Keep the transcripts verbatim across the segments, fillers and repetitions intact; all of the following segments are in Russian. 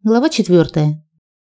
Глава четвёртая.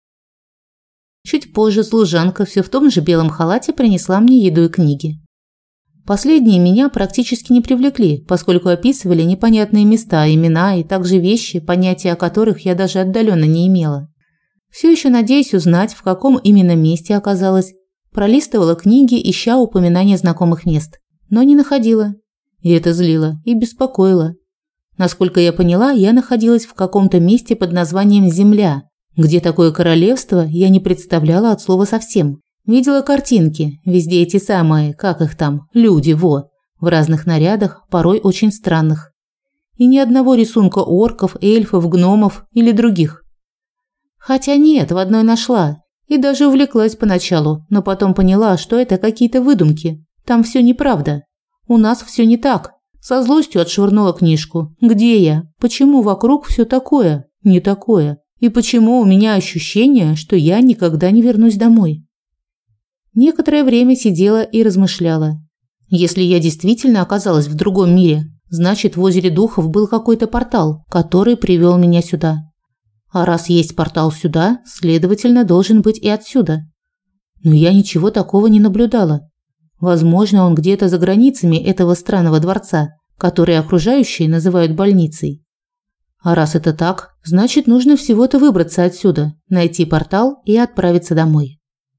Чуть позже служанка все в том же белом халате принесла мне еду и книги. Последние меня практически не привлекли, поскольку описывали непонятные места, имена и также вещи, понятия о которых я даже отдаленно не имела. Все еще надеясь узнать, в каком именно месте оказалась, пролистывала книги, ища упоминания знакомых мест, но не находила. И это злило и беспокоило. Насколько я поняла, я находилась в каком-то месте под названием Земля. Где такое королевство, я не представляла от слова совсем. Видела картинки, везде эти самые, как их там, люди, во, в разных нарядах, порой очень странных. И ни одного рисунка орков, эльфов, гномов или других. Хотя нет, в одной нашла. И даже увлеклась поначалу, но потом поняла, что это какие-то выдумки. Там все неправда. У нас все не так. Со злостью отшвырнула книжку. Где я? Почему вокруг все такое? Не такое. И почему у меня ощущение, что я никогда не вернусь домой? Некоторое время сидела и размышляла. Если я действительно оказалась в другом мире, значит, в озере духов был какой-то портал, который привел меня сюда. А раз есть портал сюда, следовательно, должен быть и отсюда. Но я ничего такого не наблюдала. Возможно, он где-то за границами этого странного дворца, который окружающие называют больницей. А раз это так, значит, нужно всего-то выбраться отсюда, найти портал и отправиться домой.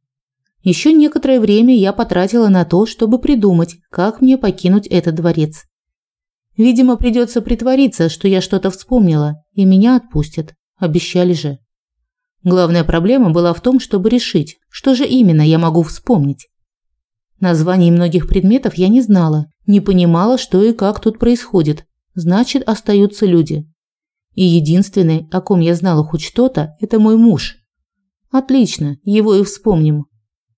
Еще некоторое время я потратила на то, чтобы придумать, как мне покинуть этот дворец. Видимо, придется притвориться, что я что-то вспомнила, и меня отпустят. Обещали же. Главная проблема была в том, чтобы решить, что же именно я могу вспомнить. Названий многих предметов я не знала, не понимала, что и как тут происходит. Значит, остаются люди. И единственный, о ком я знала хоть что-то, это мой муж. Отлично, его и вспомним.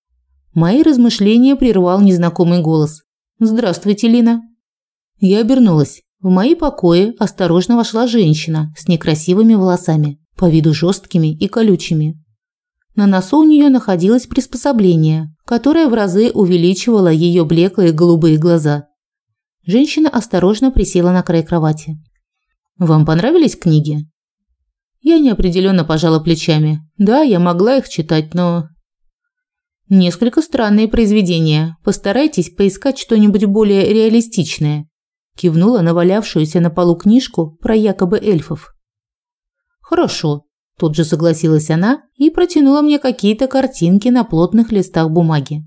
Мои размышления прервал незнакомый голос. «Здравствуйте, Лина». Я обернулась. В мои покои осторожно вошла женщина с некрасивыми волосами, по виду жесткими и колючими. На носу у нее находилось приспособление, которое в разы увеличивало ее блеклые голубые глаза. Женщина осторожно присела на край кровати. «Вам понравились книги?» Я неопределенно пожала плечами. Да, я могла их читать, но... «Несколько странные произведения. Постарайтесь поискать что-нибудь более реалистичное», кивнула на валявшуюся на полу книжку про якобы эльфов. «Хорошо», тут же согласилась она и протянула мне какие-то картинки на плотных листах бумаги.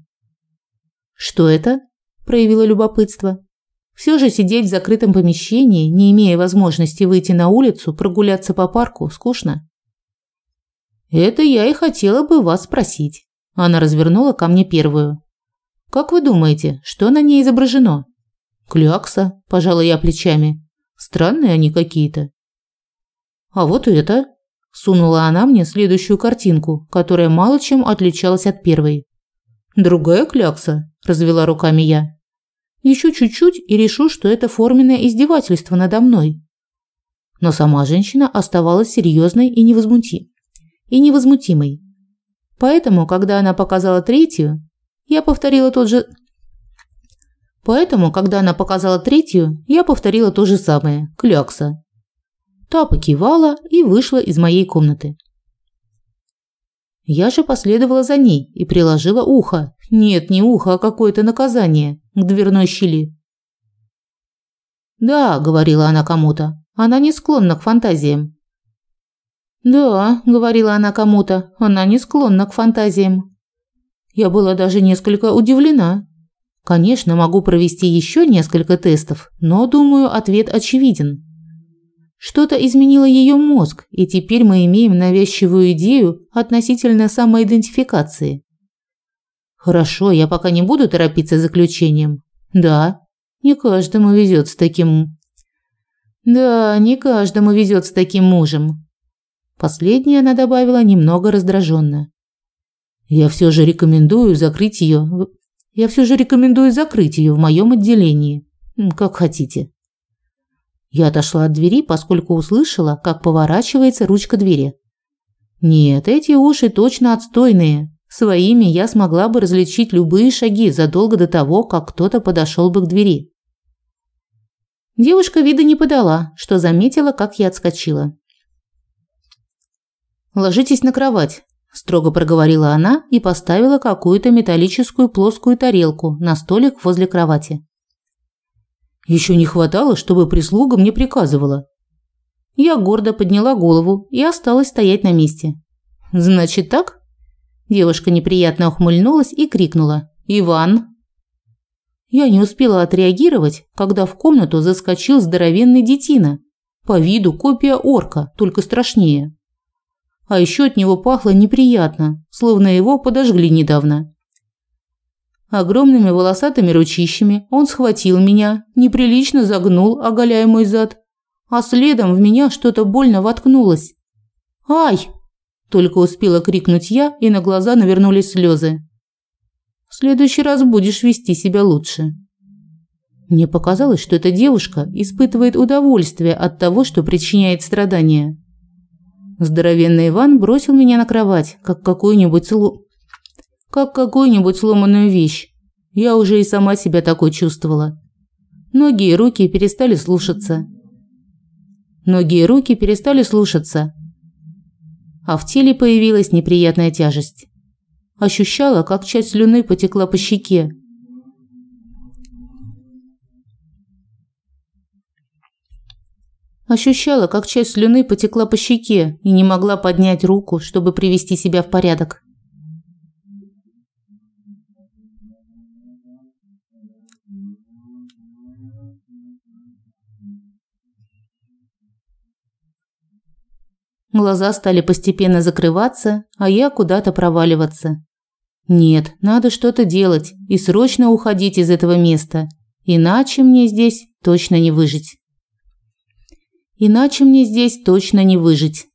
«Что это?» – проявила любопытство. Все же сидеть в закрытом помещении, не имея возможности выйти на улицу, прогуляться по парку, скучно. «Это я и хотела бы вас спросить». Она развернула ко мне первую. «Как вы думаете, что на ней изображено?» «Клякса», – пожала я плечами. «Странные они какие-то». «А вот это?» – сунула она мне следующую картинку, которая мало чем отличалась от первой. «Другая клякса», – развела руками я. «Еще чуть-чуть и решу, что это форменное издевательство надо мной». Но сама женщина оставалась серьезной и невозмути... и невозмутимой. Поэтому, когда она показала третью, я повторила тот же... Поэтому, когда она показала третью, я повторила то же самое – клякса. Та покивала и вышла из моей комнаты. Я же последовала за ней и приложила ухо. Нет, не ухо, а какое-то наказание к дверной щели. «Да», – говорила она кому-то, – «она не склонна к фантазиям». «Да», – говорила она кому-то, – «она не склонна к фантазиям». Я была даже несколько удивлена. Конечно, могу провести еще несколько тестов, но, думаю, ответ очевиден. Что-то изменило ее мозг, и теперь мы имеем навязчивую идею относительно самоидентификации. Хорошо, я пока не буду торопиться с заключением. Да, не каждому везет с таким... Да, не каждому везет с таким мужем. Последнее она добавила немного раздраженно. Я все же рекомендую закрыть ее... Я все же рекомендую закрыть ее в моем отделении. Как хотите. Я отошла от двери, поскольку услышала, как поворачивается ручка двери. Нет, эти уши точно отстойные. Своими я смогла бы различить любые шаги задолго до того, как кто-то подошел бы к двери. Девушка вида не подала, что заметила, как я отскочила. «Ложитесь на кровать», – строго проговорила она и поставила какую-то металлическую плоскую тарелку на столик возле кровати. Еще не хватало, чтобы прислуга мне приказывала. Я гордо подняла голову и осталась стоять на месте. «Значит так?» Девушка неприятно ухмыльнулась и крикнула: «Иван!». Я не успела отреагировать, когда в комнату заскочил здоровенный детина. По виду копия орка, только страшнее. А еще от него пахло неприятно, словно его подожгли недавно. Огромными волосатыми ручищами он схватил меня, неприлично загнул, оголяя мой зад, а следом в меня что-то больно воткнулось. «Ай!» – только успела крикнуть я, и на глаза навернулись слезы. «В следующий раз будешь вести себя лучше». Мне показалось, что эта девушка испытывает удовольствие от того, что причиняет страдания. Здоровенный Иван бросил меня на кровать, как какую-нибудь сло... как какую-нибудь сломанную вещь. Я уже и сама себя такой чувствовала. Ноги и руки перестали слушаться. Ноги и руки перестали слушаться. А в теле появилась неприятная тяжесть. Ощущала, как часть слюны потекла по щеке. Ощущала, как часть слюны потекла по щеке и не могла поднять руку, чтобы привести себя в порядок. Глаза стали постепенно закрываться, а я куда-то проваливаться. Нет, надо что-то делать и срочно уходить из этого места, иначе мне здесь точно не выжить. Иначе мне здесь точно не выжить.